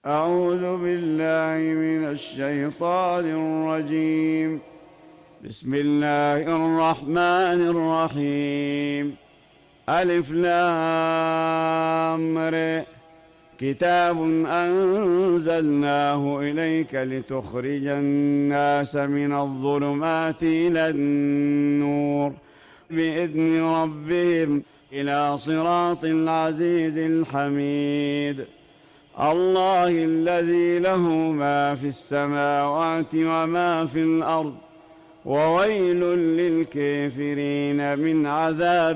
أعوذ بالله من الشيطان الرجيم. بسم الله الرحمن الرحيم. ألف لام ر. كتاب أنزلناه إليك لتخرج الناس من الظلمات إلى النور بإذن ربهم إلى صراط العزيز الحميد. الله الذي له ما في السماوات وما في الأرض وويل للكافرين من عذاب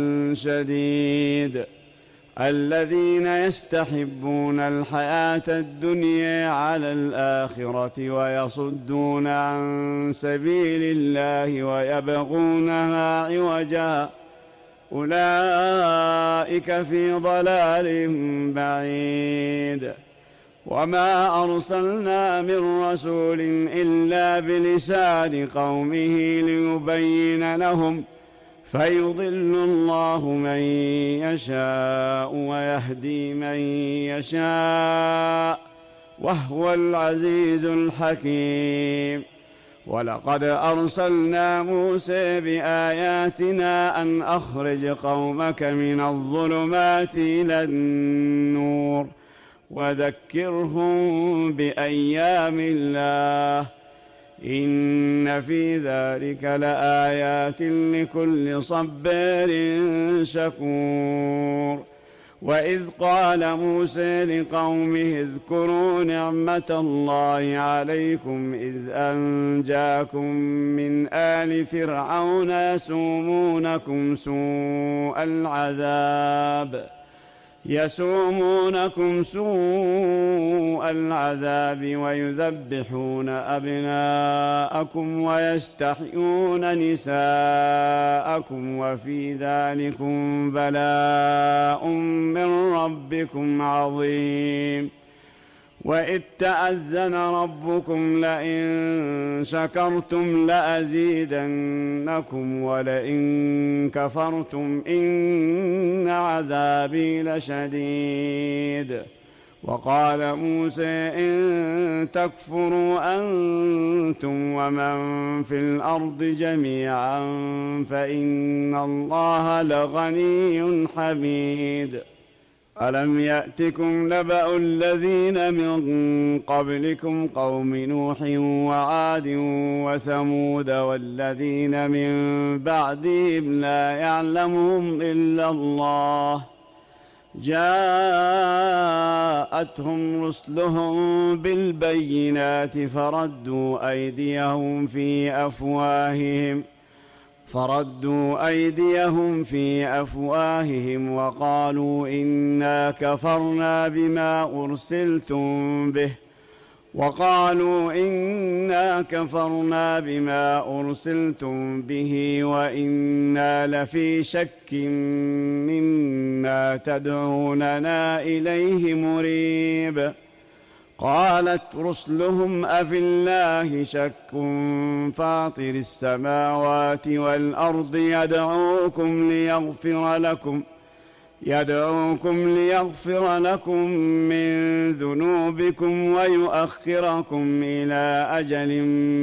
شديد. الذين يستحبون الحياة الدنيا على الآخرة ويصدون عن سبيل الله ويبغونها عوجا أولئك في ضلال بعيد. وما أرسلنا من رسول إلا بلسان قومه ليبين لهم فيضل الله من يشاء ويهدي من يشاء وهو العزيز الحكيم. ولقد أرسلنا موسى بآياتنا أن أخرج قومك من الظلمات إلى النور وذكرهم بأيام الله إن في ذلك لآيات لكل صبار شكور. وإذ قال موسى لقومه اذكروا نعمة الله عليكم إذ أنجاكم من آل فرعون يسومونكم سوء العذاب ويذبحون أبناءكم ويستحيون نساءكم وفي ذلكم بلاء من ربكم عظيم. وإذ تأذن ربكم لئن شكرتم لأزيدنكم ولئن كفرتم إن عذابي لشديد. وقال موسى إن تكفروا أنتم ومن في الأرض جميعا فإن الله لغني حميد. ألم يأتكم نبأ الذين من قبلكم قوم نوح وعاد وثمود والذين من بعدهم لا يعلمهم إلا الله جاءتهم رسلهم بالبينات فردوا أيديهم في أفواههم وقالوا إنا كفرنا بما أرسلتم به وإنا لفي شك مما تدعوننا إليه مريب. قالت رسلهم أفي الله شك فاطر السماوات والأرض يدعوكم ليغفر لكم من ذنوبكم ويؤخركم إلى أجل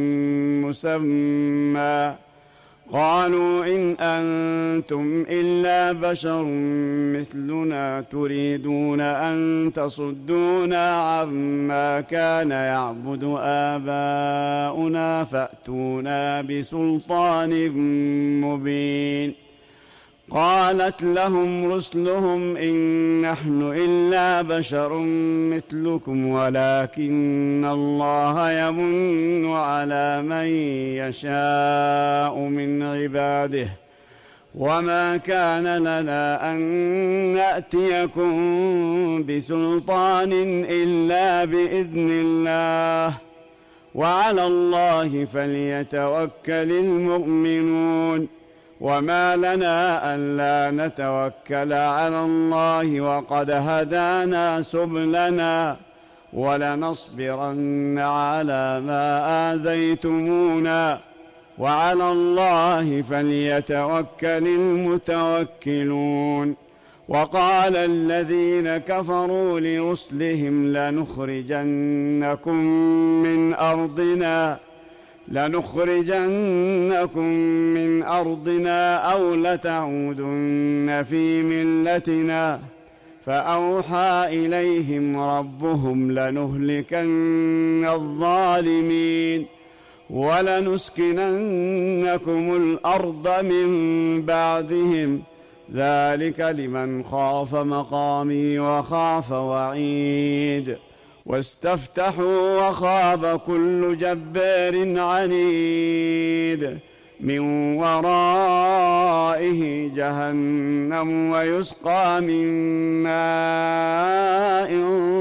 مسمى. قالوا إن أنتم إلا بشر مثلنا تريدون أن تصدونا عما كان يعبد آباؤنا فأتونا بسلطان مبين. قالت لهم رسلهم إن نحن إلا بشر مثلكم ولكن الله يمن على من يشاء من عباده وما كان لنا أن نأتيكم بسلطان إلا بإذن الله وعلى الله فليتوكل المؤمنون. وما لنا ألا نتوكل على الله وقد هدانا سبلنا ولنصبرن على ما آذيتمونا وعلى الله فليتوكل المتوكلون. وقال الذين كفروا لرسلهم لنخرجنكم من أرضنا أو لتعودن في ملتنا فأوحى إليهم ربهم لنهلكن الظالمين ولنسكننكم الأرض من بعدهم ذلك لمن خاف مقامي وخاف وعيد واستفتحوا وخاب كل جبار عنيد من ورائه جهنم ويسقى من ماء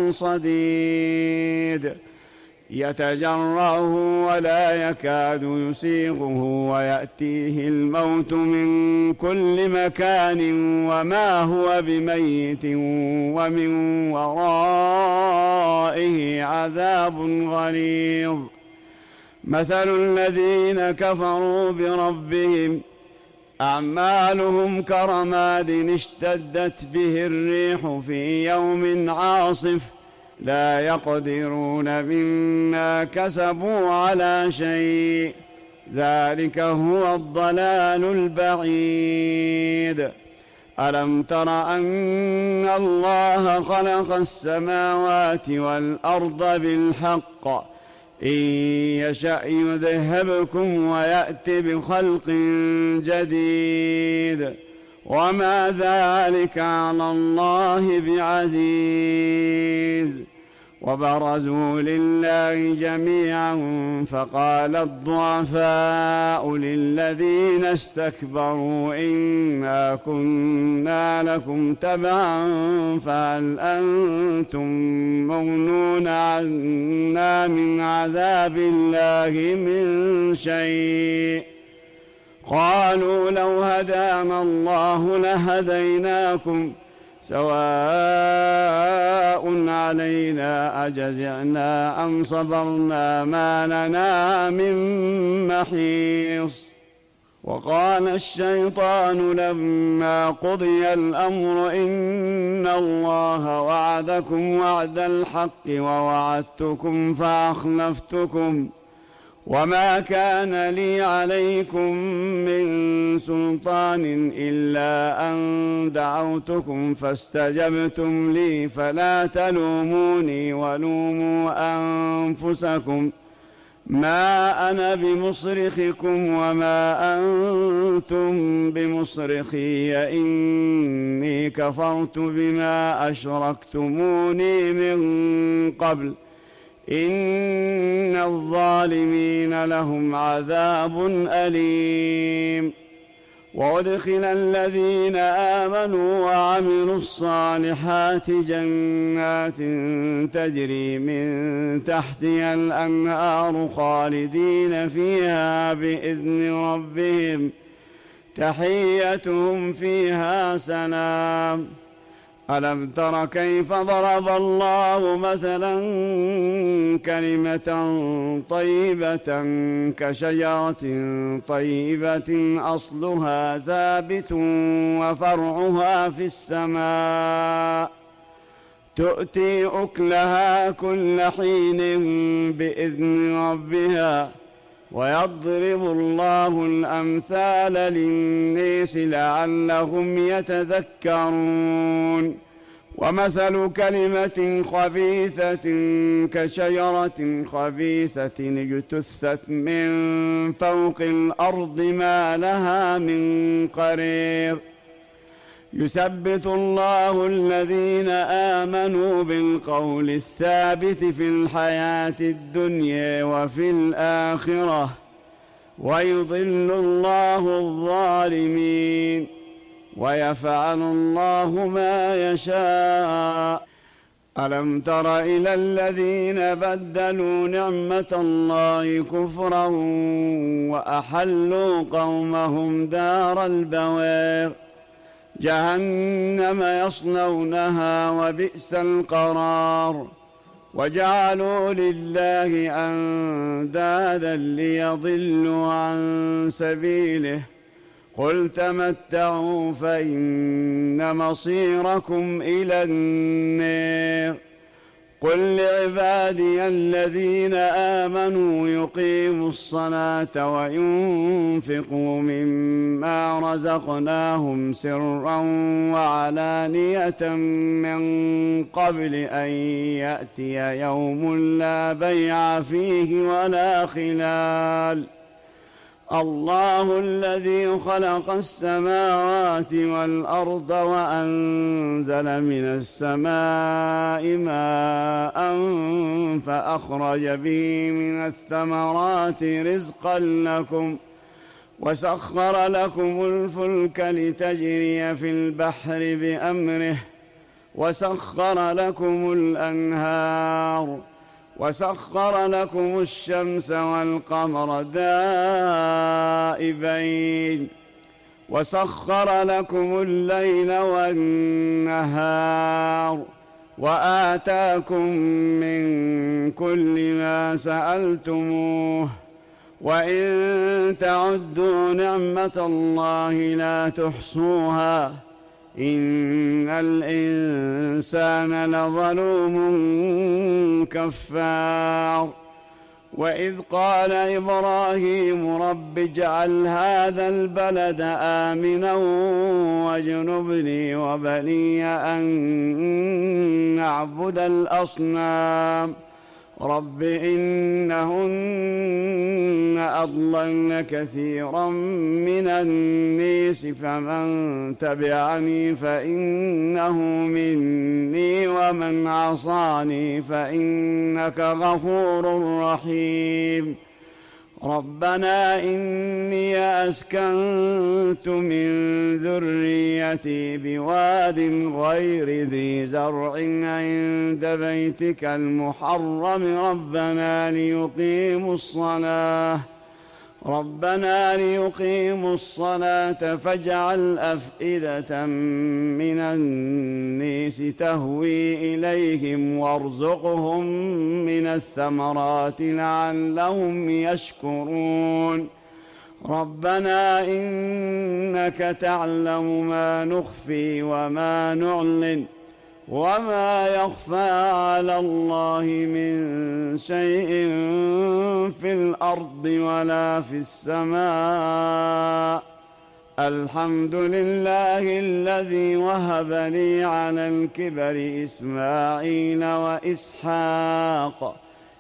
صديد يتجرعه ولا يكاد يسيغه ويأتيه الموت من كل مكان وما هو بميت ومن ورائه عذاب غليظ مثل الذين كفروا بربهم أعمالهم كرماد اشتدت به الريح في يوم عاصف لا يقدرون مما كسبوا على شيء ذلك هو الضلال البعيد ألم تر أن الله خلق السماوات والأرض بالحق إن يشأ يذهبكم ويأت بخلق جديد وما ذلك على الله بعزيز وبرزوا لله جميعا فقال الضعفاء للذين استكبروا إنا كنا لكم تبعا فهل أنتم مغنون عنا من عذاب الله من شيء قالوا لو هدانا الله لهديناكم سواء علينا أجزعنا أم صبرنا ما لنا من محيص وقال الشيطان لما قضي الأمر إن الله وعدكم وعد الحق ووعدتكم فأخلفتكم وما كان لي عليكم من سلطان إلا أن دعوتكم فاستجبتم لي فلا تلوموني ولوموا أنفسكم ما أنا بمصرخكم وما أنتم بمصرخي إني كفرت بما أشركتموني من قبل إن الظالمين لهم عذاب أليم وأدخل الذين آمنوا وعملوا الصالحات جنات تجري من تحتها الأنهار خالدين فيها بإذن ربهم تحيتهم فيها سلام ألم تر كيف ضرب الله مثلا كلمة طيبة كشجرة طيبة أصلها ثابت وفرعها في السماء تؤتي أكلها كل حين بإذن ربها ويضرب الله الأمثال للناس لعلهم يتذكرون ومثل كلمة خبيثة كشجرة خبيثة اجتثت من فوق الأرض ما لها من قرير يثبت الله الذين آمنوا بالقول الثابت في الحياة الدنيا وفي الآخرة ويضل الله الظالمين ويفعل الله ما يشاء ألم تر إلى الذين بدلوا نعمة الله كفرا وأحلوا قومهم دار البوار جهنم يصلونها وبئس القرار وجعلوا لله أندادا ليضلوا عن سبيله قل تمتعوا فإن مصيركم إلى النار قل لعبادي الذين آمنوا يقيموا الصلاة وينفقوا مما رزقناهم سرا وعلانية من قبل أن يأتي يوم لا بيع فيه ولا خلال الله الذي خلق السماوات والأرض وأنزل من السماء ماء فأخرج به من الثمرات رزقا لكم وسخر لكم الفلك لتجري في البحر بأمره وسخر لكم الأنهار وسخر لكم الشمس والقمر دائبين وسخر لكم الليل والنهار وآتاكم من كل ما سألتموه وإن تعدوا نعمة الله لا تحصوها إن الإنسان لظلوم كفار وإذ قال إبراهيم رب اجعل هذا البلد آمنا واجنبني وبني أن نعبد الأصنام رب إنهن أضللن كثيرا من الناس فمن تبعني فإنه مني ومن عصاني فإنك غفور رحيم ربنا إني أسكنت من ذريتي بواد غير ذي زرع عند بيتك المحرم ربنا ليقيموا الصلاة فاجعل أفئدة من الناس تهوي إليهم وارزقهم من الثمرات لعلهم يشكرون ربنا إنك تعلم ما نخفي وما نعلن وما يخفى على الله من شيء في الأرض ولا في السماء الحمد لله الذي وهب لي على الكبر إسماعيل وإسحاق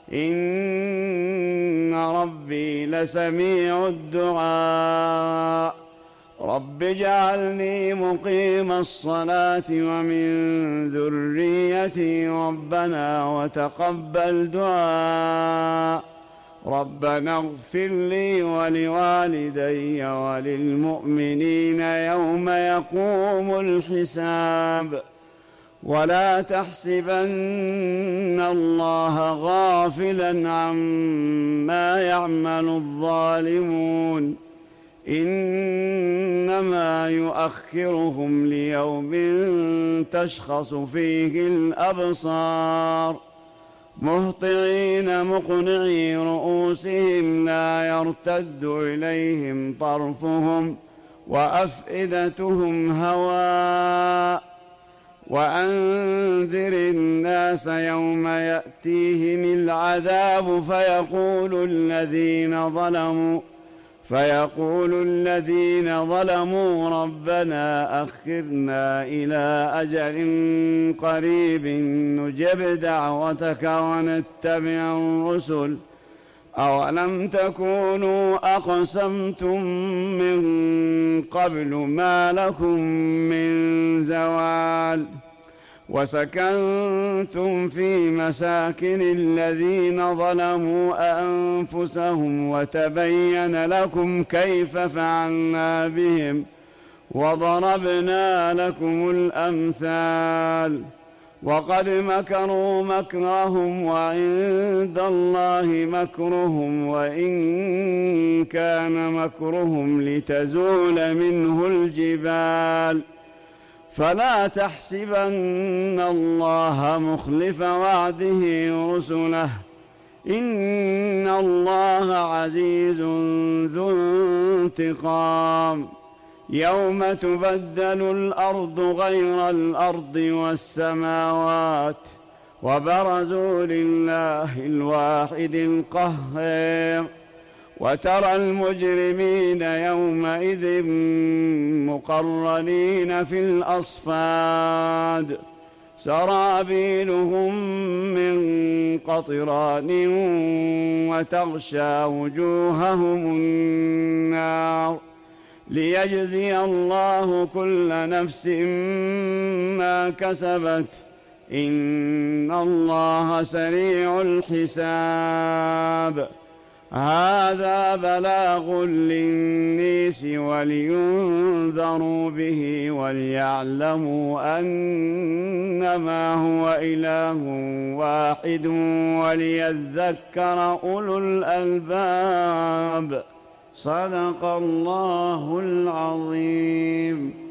إن ربي لسميع الدعاء رب اجعلني مقيم الصلاة ومن ذريتي ربنا وتقبل دعاء ربنا اغفر لي ولوالدي وللمؤمنين يوم يقوم الحساب ولا تحسبن الله غافلا عما يعمل الظالمون إنما يؤخرهم ليوم تشخص فيه الأبصار مهطعين مقنعي رؤوسهم لا يرتد إليهم طرفهم وأفئدتهم هواء وأنذر الناس يوم يأتيهم العذاب فيقول الذين ظلموا ربنا أخرنا إلى أجل قريب نجب دعوتك ونتبع الرسل أولم تكونوا أقسمتم من قبل ما لكم من زوال وسكنتم في مساكن الذين ظلموا أنفسهم وتبين لكم كيف فعلنا بهم وضربنا لكم الأمثال وقد مكروا مكرهم وعند الله مكرهم وإن كان مكرهم لتزول منه الجبال فلا تحسبن الله مخلف وعده رسله إن الله عزيز ذو انتقام يوم تبدل الأرض غير الأرض والسماوات وبرزوا لله الواحد القهار وترى المجرمين يومئذ مقرنين في الأصفاد سرابيلهم من قطران وتغشى وجوههم النار ليجزي الله كل نفس ما كسبت إن الله سريع الحساب هذا بلاغ للناس ولينذروا به وليعلموا أنما هو إله واحد وليذكر أولو الألباب صدق الله العظيم.